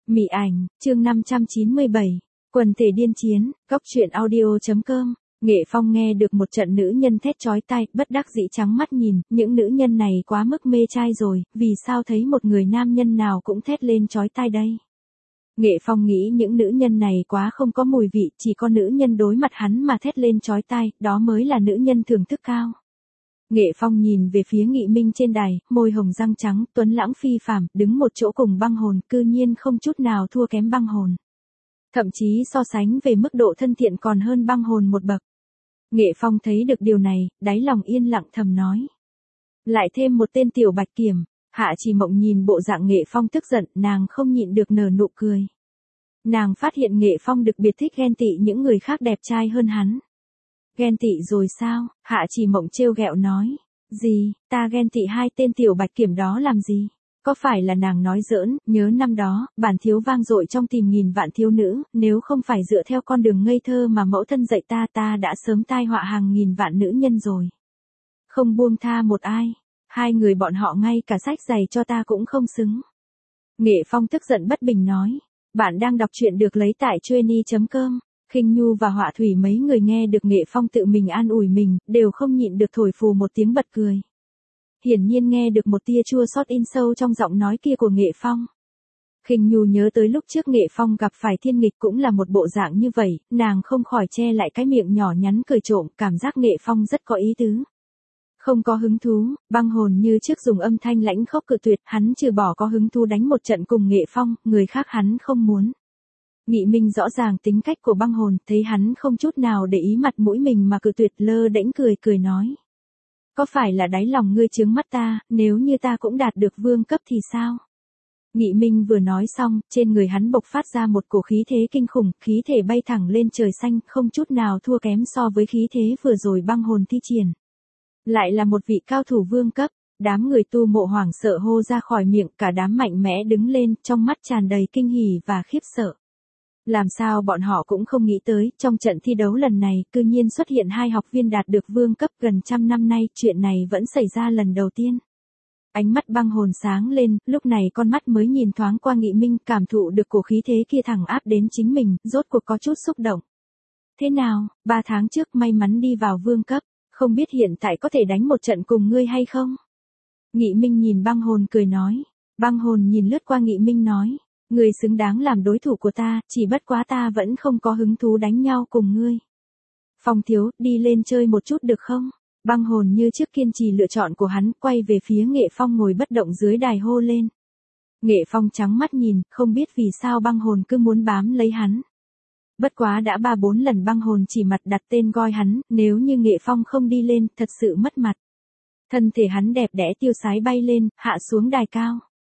Mị ảnh, chương 597, quần thể điên chiến, góc truyện audio.com. Nghệ Phong nghe được một trận nữ nhân thét chói tai, bất đắc dĩ trắng mắt nhìn, những nữ nhân này quá mức mê trai rồi, vì sao thấy một người nam nhân nào cũng thét lên chói tai đây. Nghệ Phong nghĩ những nữ nhân này quá không có mùi vị, chỉ có nữ nhân đối mặt hắn mà thét lên chói tai, đó mới là nữ nhân thưởng thức cao. Nghệ Phong nhìn về phía Nghị Minh trên đài, môi hồng răng trắng, tuấn lãng phi phàm, đứng một chỗ cùng băng hồn, cư nhiên không chút nào thua kém băng hồn. Thậm chí so sánh về mức độ thân thiện còn hơn băng hồn một bậc. Nghệ Phong thấy được điều này, đáy lòng yên lặng thầm nói. Lại thêm một tên tiểu bạch kiểm. Hạ Chỉ Mộng nhìn bộ dạng Nghệ Phong tức giận, nàng không nhịn được nở nụ cười. Nàng phát hiện Nghệ Phong đặc biệt thích ghen tị những người khác đẹp trai hơn hắn. Ghen tị rồi sao? Hạ Chỉ Mộng trêu ghẹo nói. Gì, ta ghen tị hai tên tiểu bạch kiểm đó làm gì? Có phải là nàng nói giỡn, nhớ năm đó, bản thiếu vang dội trong tìm nghìn vạn thiếu nữ, nếu không phải dựa theo con đường ngây thơ mà mẫu thân dạy ta đã sớm tai họa hàng nghìn vạn nữ nhân rồi. Không buông tha một ai, hai người bọn họ ngay cả sách giày cho ta cũng không xứng. Nghệ Phong tức giận bất bình nói, bạn đang đọc truyện được lấy tại Chueny.com. Khinh Nhu và Họa Thủy mấy người nghe được Nghệ Phong tự mình an ủi mình, đều không nhịn được thổi phù một tiếng bật cười. Hiển nhiên nghe được một tia chua xót in sâu trong giọng nói kia của Nghệ Phong. Khinh Nhu nhớ tới lúc trước Nghệ Phong gặp phải thiên nghịch cũng là một bộ dạng như vậy, nàng không khỏi che lại cái miệng nhỏ nhắn cười trộm, cảm giác Nghệ Phong rất có ý tứ. Không có hứng thú, băng hồn như trước dùng âm thanh lãnh khốc cự tuyệt, hắn trừ bỏ có hứng thú đánh một trận cùng Nghệ Phong, người khác hắn không muốn. Nghị Minh rõ ràng tính cách của băng hồn, thấy hắn không chút nào để ý mặt mũi mình mà cự tuyệt, lơ đễnh cười nói. Có phải là đáy lòng ngươi chướng mắt ta, nếu như ta cũng đạt được vương cấp thì sao? Nghị Minh vừa nói xong, trên người hắn bộc phát ra một cổ khí thế kinh khủng, khí thể bay thẳng lên trời xanh, không chút nào thua kém so với khí thế vừa rồi băng hồn thi triển. Lại là một vị cao thủ vương cấp, đám người tu mộ hoảng sợ hô ra khỏi miệng, cả đám mạnh mẽ đứng lên, trong mắt tràn đầy kinh hỉ và khiếp sợ. Làm sao bọn họ cũng không nghĩ tới, trong trận thi đấu lần này, cư nhiên xuất hiện hai học viên đạt được vương cấp gần trăm năm nay, chuyện này vẫn xảy ra lần đầu tiên. Ánh mắt băng hồn sáng lên, lúc này con mắt mới nhìn thoáng qua Nghị Minh, cảm thụ được cổ khí thế kia thẳng áp đến chính mình, rốt cuộc có chút xúc động. Thế nào, 3 tháng trước may mắn đi vào vương cấp, không biết hiện tại có thể đánh một trận cùng ngươi hay không? Nghị Minh nhìn băng hồn cười nói, băng hồn nhìn lướt qua Nghị Minh nói. Ngươi xứng đáng làm đối thủ của ta, chỉ bất quá ta vẫn không có hứng thú đánh nhau cùng ngươi. Phong thiếu, đi lên chơi một chút được không? Băng hồn như trước kiên trì lựa chọn của hắn, quay về phía Nghệ Phong ngồi bất động dưới đài hô lên. Nghệ Phong trắng mắt nhìn, không biết vì sao băng hồn cứ muốn bám lấy hắn. Bất quá đã 3-4 lần băng hồn chỉ mặt đặt tên gọi hắn, nếu như Nghệ Phong không đi lên, thật sự mất mặt. Thân thể hắn đẹp đẽ tiêu sái bay lên, hạ xuống đài cao.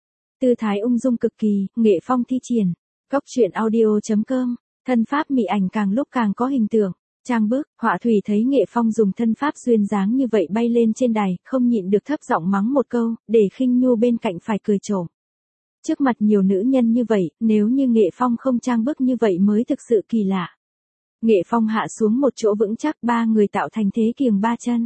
Tư thái ung dung cực kỳ, Nghệ Phong thi triển. Góc truyện audio.com, thân pháp mị ảnh càng lúc càng có hình tượng. Trang bức, Họa Thủy thấy Nghệ Phong dùng thân pháp duyên dáng như vậy bay lên trên đài, không nhịn được thấp giọng mắng một câu, để Khinh Nhu bên cạnh phải cười trộm. Trước mặt nhiều nữ nhân như vậy, nếu như Nghệ Phong không trang bức như vậy mới thực sự kỳ lạ. Nghệ Phong hạ xuống một chỗ vững chắc, 3 người tạo thành thế kiềng 3 chân.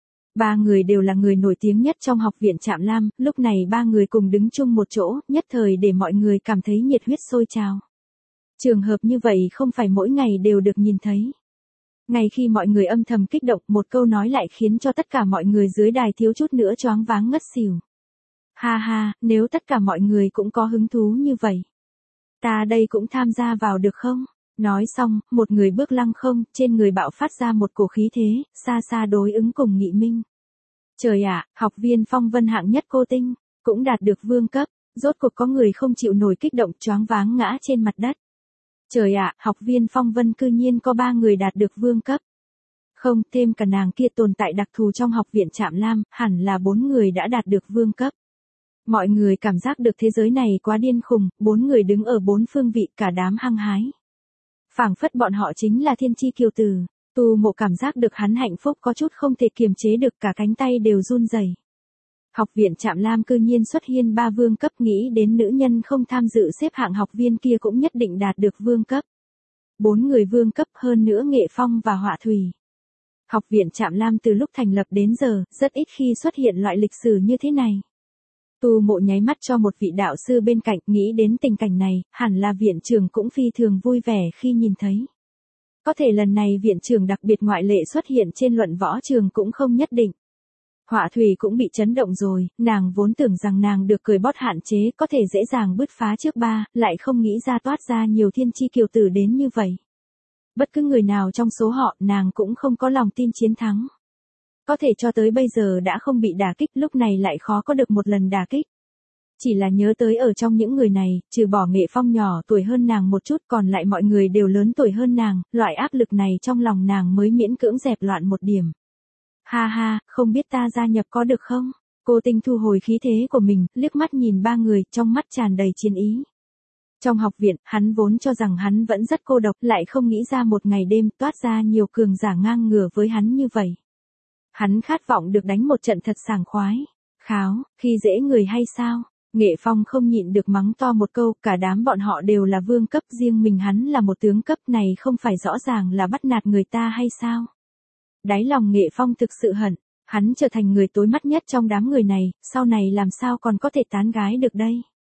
3 người đều là người nổi tiếng nhất trong học viện Trạm Lam, lúc này 3 người cùng đứng chung một chỗ, nhất thời để mọi người cảm thấy nhiệt huyết sôi trào. Trường hợp như vậy không phải mỗi ngày đều được nhìn thấy. Ngay khi mọi người âm thầm kích động, một câu nói lại khiến cho tất cả mọi người dưới đài thiếu chút nữa choáng váng ngất xỉu. Ha ha, nếu tất cả mọi người cũng có hứng thú như vậy, ta đây cũng tham gia vào được không? Nói xong, một người bước lăng không, trên người bạo phát ra một cổ khí thế, xa xa đối ứng cùng Nghị Minh. Trời ạ, học viên phong vân hạng nhất cô tinh, cũng đạt được vương cấp, rốt cuộc có người không chịu nổi kích động choáng váng ngã trên mặt đất. Trời ạ, học viên phong vân cư nhiên có 3 người đạt được vương cấp. Không, thêm cả nàng kia tồn tại đặc thù trong học viện Trạm Lam, hẳn là 4 người đã đạt được vương cấp. Mọi người cảm giác được thế giới này quá điên khùng, 4 người đứng ở 4 phương vị, cả đám hăng hái. Phảng phất bọn họ chính là thiên chi kiều tử, Tu Mộ cảm giác được hắn hạnh phúc có chút không thể kiềm chế được, cả cánh tay đều run rẩy. Học viện Trạm Lam cư nhiên xuất hiện 3 vương cấp, nghĩ đến nữ nhân không tham dự xếp hạng học viên kia cũng nhất định đạt được vương cấp. 4 người vương cấp, hơn nữa Nghệ Phong và Họa Thủy. Học viện Trạm Lam từ lúc thành lập đến giờ, rất ít khi xuất hiện loại lịch sử như thế này. Tu Mộ nháy mắt cho một vị đạo sư bên cạnh, nghĩ đến tình cảnh này, hẳn là viện trưởng cũng phi thường vui vẻ khi nhìn thấy. Có thể lần này viện trưởng đặc biệt ngoại lệ xuất hiện trên luận võ trường cũng không nhất định. Họa Thủy cũng bị chấn động rồi, nàng vốn tưởng rằng nàng được cười bót hạn chế có thể dễ dàng bứt phá trước ba, lại không nghĩ ra toát ra nhiều thiên chi kiều tử đến như vậy. Bất cứ người nào trong số họ, nàng cũng không có lòng tin chiến thắng. Có thể cho tới bây giờ đã không bị đả kích, lúc này lại khó có được một lần đả kích. Chỉ là nhớ tới ở trong những người này, trừ bỏ Nghệ Phong nhỏ tuổi hơn nàng một chút, còn lại mọi người đều lớn tuổi hơn nàng, loại áp lực này trong lòng nàng mới miễn cưỡng dẹp loạn một điểm. Ha ha, không biết ta gia nhập có được không? Cô Tinh thu hồi khí thế của mình, liếc mắt nhìn ba người, trong mắt tràn đầy chiến ý. Trong học viện, hắn vốn cho rằng hắn vẫn rất cô độc, lại không nghĩ ra một ngày đêm toát ra nhiều cường giả ngang ngửa với hắn như vậy. Hắn khát vọng được đánh một trận thật sảng khoái. Kháo, khi dễ người hay sao? Nghệ Phong không nhịn được mắng to một câu, cả đám bọn họ đều là vương cấp, riêng mình hắn là một tướng cấp, này không phải rõ ràng là bắt nạt người ta hay sao? Đáy lòng Nghệ Phong thực sự hận, hắn trở thành người tối mắt nhất trong đám người này, sau này làm sao còn có thể tán gái được đây?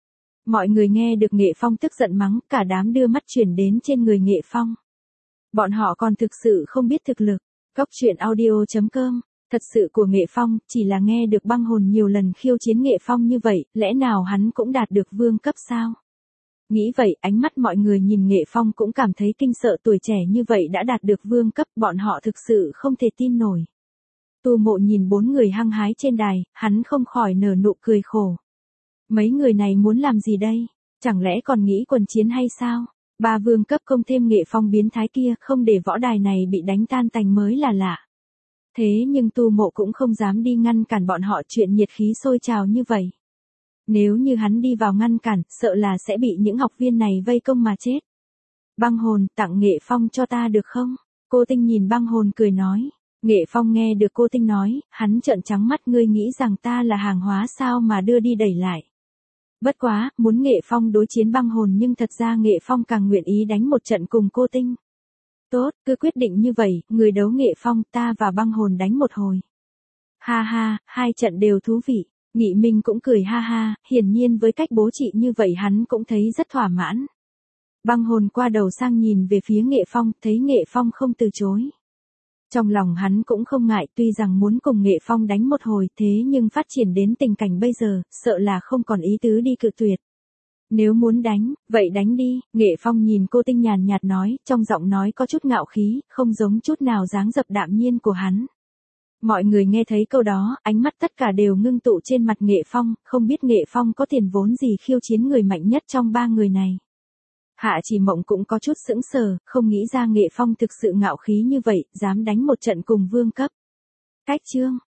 Mọi người nghe được Nghệ Phong tức giận mắng, cả đám đưa mắt chuyển đến trên người Nghệ Phong. Bọn họ còn thực sự không biết thực lực. Góc truyện audio.com. Thật sự của Nghệ Phong, chỉ là nghe được Băng Hồn nhiều lần khiêu chiến Nghệ Phong như vậy, lẽ nào hắn cũng đạt được vương cấp sao? Nghĩ vậy, ánh mắt mọi người nhìn Nghệ Phong cũng cảm thấy kinh sợ, tuổi trẻ như vậy đã đạt được vương cấp, bọn họ thực sự không thể tin nổi. Tu Mộ nhìn bốn người hăng hái trên đài, hắn không khỏi nở nụ cười khổ. Mấy người này muốn làm gì đây? Chẳng lẽ còn nghĩ quần chiến hay sao? Ba vương cấp không thêm Nghệ Phong biến thái kia, không để võ đài này bị đánh tan tành mới là lạ. Thế nhưng Tu Mộ cũng không dám đi ngăn cản bọn họ, chuyện nhiệt khí sôi trào như vậy. Nếu như hắn đi vào ngăn cản, sợ là sẽ bị những học viên này vây công mà chết. Băng Hồn, tặng Nghệ Phong cho ta được không? Cô Tinh nhìn Băng Hồn cười nói. Nghệ Phong nghe được cô Tinh nói, hắn trợn trắng mắt, ngươi nghĩ rằng ta là hàng hóa sao mà đưa đi đẩy lại. Bất quá, muốn Nghệ Phong đối chiến Băng Hồn, nhưng thật ra Nghệ Phong càng nguyện ý đánh một trận cùng cô Tinh. Tốt, cứ quyết định như vậy, người đấu Nghệ Phong, ta và Băng Hồn đánh một hồi. Ha ha, hai trận đều thú vị. Nghị Minh cũng cười ha ha, hiển nhiên với cách bố trị như vậy hắn cũng thấy rất thỏa mãn. Băng Hồn qua đầu sang nhìn về phía Nghệ Phong, thấy Nghệ Phong không từ chối. Trong lòng hắn cũng không ngại, tuy rằng muốn cùng Nghệ Phong đánh một hồi, thế nhưng phát triển đến tình cảnh bây giờ, sợ là không còn ý tứ đi cự tuyệt. Nếu muốn đánh, vậy đánh đi. Nghệ Phong nhìn cô Tinh nhàn nhạt nói, trong giọng nói có chút ngạo khí, không giống chút nào dáng dấp đạm nhiên của hắn. Mọi người nghe thấy câu đó, ánh mắt tất cả đều ngưng tụ trên mặt Nghệ Phong, không biết Nghệ Phong có tiền vốn gì khiêu chiến người mạnh nhất trong ba người này. Hạ Chỉ Mộng cũng có chút sững sờ, không nghĩ ra Nghệ Phong thực sự ngạo khí như vậy, dám đánh một trận cùng vương cấp. Cách chương